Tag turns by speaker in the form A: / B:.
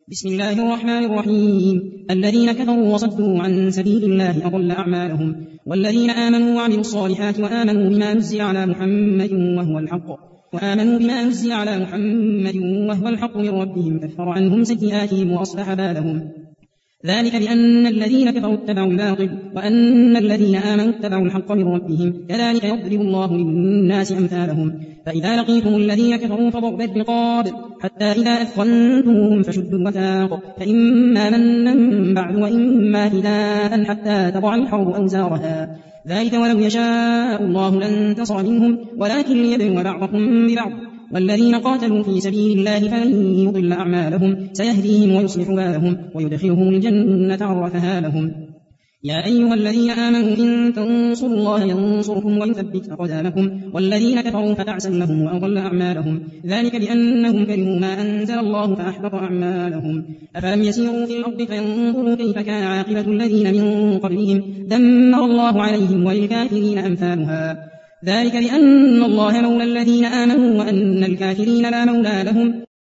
A: بسم الله الرحمن الرحيم. الذين كفروا وصدوا عن سبيل الله أضل أعمالهم. والذين آمنوا وعملوا الصالحات وآمنوا بما نزل على محمد وهو الحق من ربهم كفر عنهم سيئاتهم وأصلح بالهم. ذلك بأن الذين كفروا اتبعوا الباطل وأن الذين آمنوا اتبعوا الحق من ربهم كذلك يضرب الله للناس أمثالهم. فإذا لقيتم الذين كفروا فضرب الرقاب حتى إذا أثخنتموهم فشدوا الوثاق فإما منا بعد وإما فداء حتى تضع الحرب أوزارها. ذلك ولو يشاء الله لانتصر منهم ولكن ليبلو بعضكم ببعض. والذين قاتلوا في سبيل الله فلن يضل أعمالهم سيهديهم ويصلح بالهم ويدخلهم الجنة عرفها لهم. يا أيها الذين آمنوا إن تنصروا الله ينصركم ويثبت أقدامكم. والذين كفروا فتعسا لهم وأضل أعمالهم. ذلك بأنهم كرهوا ما أنزل الله فأحبط أعمالهم. أفلم يسيروا في الأرض فينظروا كيف كان عاقبة الذين من قبلهم دمر الله عليهم وللكافرين أمثالها. ذلك بأن الله مولى الذين آمنوا وأن الكافرين لا مولى لهم.